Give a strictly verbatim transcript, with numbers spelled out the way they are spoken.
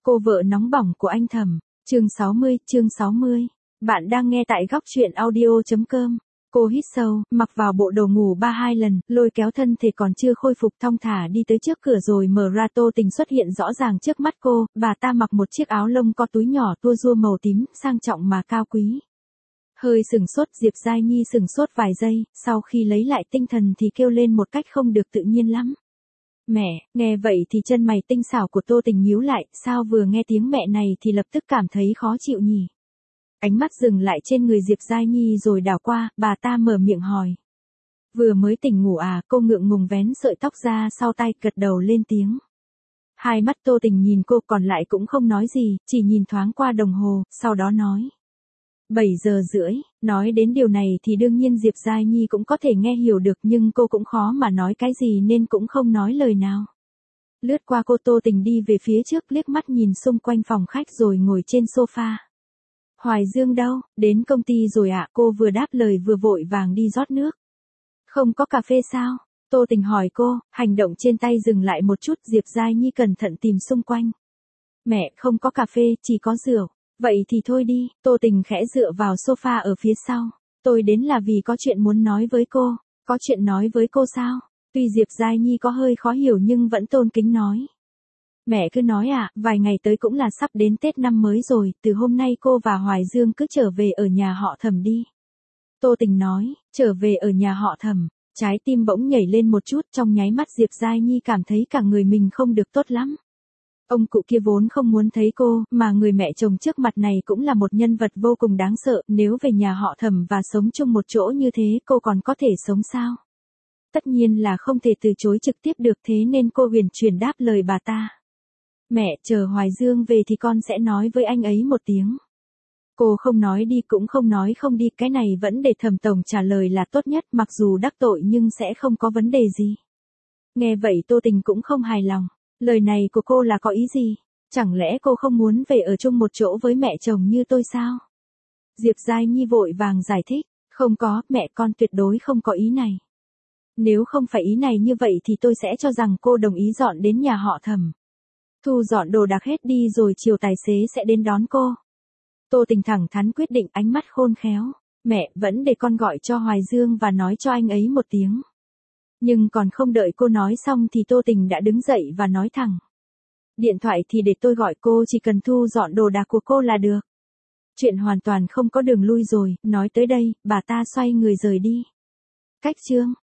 Cô vợ nóng bỏng của anh Thẩm. Chương sáu mươi, chương sáu mươi. Bạn đang nghe tại góc truyện audio chấm com. Cô hít sâu, mặc vào bộ đồ ngủ ba hai lần, lôi kéo thân thể còn chưa khôi phục thong thả đi tới trước cửa rồi mở ra. Tô Tình xuất hiện rõ ràng trước mắt cô, bà ta mặc một chiếc áo lông có túi nhỏ tua rua màu tím, sang trọng mà cao quý. Hơi sừng sốt, Diệp Giai Nhi sừng sốt vài giây, sau khi lấy lại tinh thần thì kêu lên một cách không được tự nhiên lắm. Mẹ, nghe vậy thì chân mày tinh xảo của Tô Tình nhíu lại, sao vừa nghe tiếng mẹ này thì lập tức cảm thấy khó chịu nhỉ? Ánh mắt dừng lại trên người Diệp Giai Nhi rồi đảo qua, bà ta mở miệng hỏi. Vừa mới tỉnh ngủ à? Cô ngượng ngùng vén sợi tóc ra sau tay, gật đầu lên tiếng. Hai mắt Tô Tình nhìn cô, còn lại cũng không nói gì, chỉ nhìn thoáng qua đồng hồ, sau đó nói. bảy giờ rưỡi, nói đến điều này thì đương nhiên Diệp Giai Nhi cũng có thể nghe hiểu được, nhưng cô cũng khó mà nói cái gì nên cũng không nói lời nào. Lướt qua cô, Tô Tình đi về phía trước, liếc mắt nhìn xung quanh phòng khách rồi ngồi trên sofa. Hoài Dương đâu? Đến công ty rồi ạ? Cô vừa đáp lời vừa vội vàng đi rót nước. Không có cà phê sao? Tô Tình hỏi cô, hành động trên tay dừng lại một chút. Diệp Giai Nhi cẩn thận tìm xung quanh. Mẹ, không có cà phê, chỉ có rượu. Vậy thì thôi đi. Tô Tình khẽ dựa vào sofa ở phía sau. Tôi đến là vì có chuyện muốn nói với cô. Có chuyện nói với cô sao? Tuy Diệp Giai Nhi có hơi khó hiểu nhưng vẫn tôn kính nói. Mẹ cứ nói ạ, à, vài ngày tới cũng là sắp đến Tết năm mới rồi, từ hôm nay cô và Hoài Dương cứ trở về ở nhà họ Thẩm đi. Tô Tình nói, trở về ở nhà họ Thẩm, trái tim bỗng nhảy lên một chút, trong nháy mắt Diệp Giai Nhi cảm thấy cả người mình không được tốt lắm. Ông cụ kia vốn không muốn thấy cô, mà người mẹ chồng trước mặt này cũng là một nhân vật vô cùng đáng sợ, nếu về nhà họ Thẩm và sống chung một chỗ như thế cô còn có thể sống sao? Tất nhiên là không thể từ chối trực tiếp được, thế nên cô huyền chuyển đáp lời bà ta. Mẹ, chờ Hoài Dương về thì con sẽ nói với anh ấy một tiếng. Cô không nói đi cũng không nói không đi, cái này vẫn để Thẩm tổng trả lời là tốt nhất, mặc dù đắc tội nhưng sẽ không có vấn đề gì. Nghe vậy Tô Tình cũng không hài lòng. Lời này của cô là có ý gì? Chẳng lẽ cô không muốn về ở chung một chỗ với mẹ chồng như tôi sao? Diệp Giai Nhi vội vàng giải thích. Không có, mẹ con tuyệt đối không có ý này. Nếu không phải ý này như vậy thì tôi sẽ cho rằng cô đồng ý dọn đến nhà họ Thẩm. Thu dọn đồ đạc hết đi rồi chiều tài xế sẽ đến đón cô. Tô Tình thẳng thắn quyết định, ánh mắt khôn khéo. Mẹ, vẫn để con gọi cho Hoài Dương và nói cho anh ấy một tiếng. Nhưng còn không đợi cô nói xong thì Tô Tình đã đứng dậy và nói thẳng. Điện thoại thì để tôi gọi cô, chỉ cần thu dọn đồ đạc của cô là được. Chuyện hoàn toàn không có đường lui rồi, nói tới đây, bà ta xoay người rời đi. Cách chương.